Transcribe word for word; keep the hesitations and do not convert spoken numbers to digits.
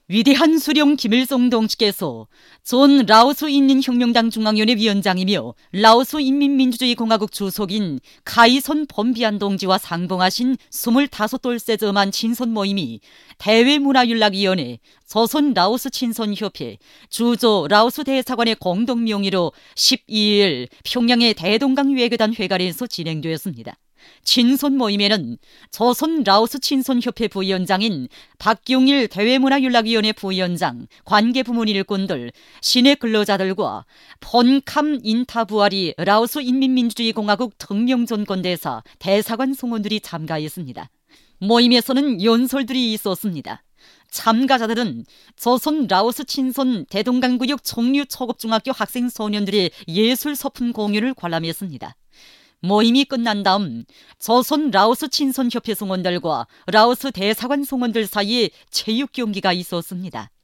위대한 수령 김일성 동지께서 전 라오스 인민혁명당 중앙위원회 위원장이며 라오스 인민민주주의 공화국 주석인 카이손 범비안 동지와 상봉하신 스물다섯 돌째 점한 친선 모임이 대외문화윤락위원회, 조선 라오스 친선협회, 주조 라오스 대사관의 공동 명의로 십이 일 평양의 대동강 외교단 회관에서 진행되었습니다. 친선 모임에는 조선 라오스 친선협회 부위원장인 박경일 대외문화윤락위원회 부위원장, 관계부문 일꾼들, 시내 근로자들과 폰캄 인타부아리 라오스 인민민주주의 공화국 특명전권대사, 대사관 성원들이 참가했습니다. 모임에서는 연설들이 있었습니다. 참가자들은 조선 라오스 친선 대동강구역 청류초급중학교 학생 소년들의 예술 소품 공연을 관람했습니다. 모임이 끝난 다음 조선 라오스 친선협회 성원들과 라오스 대사관 성원들 사이에 체육 경기가 있었습니다.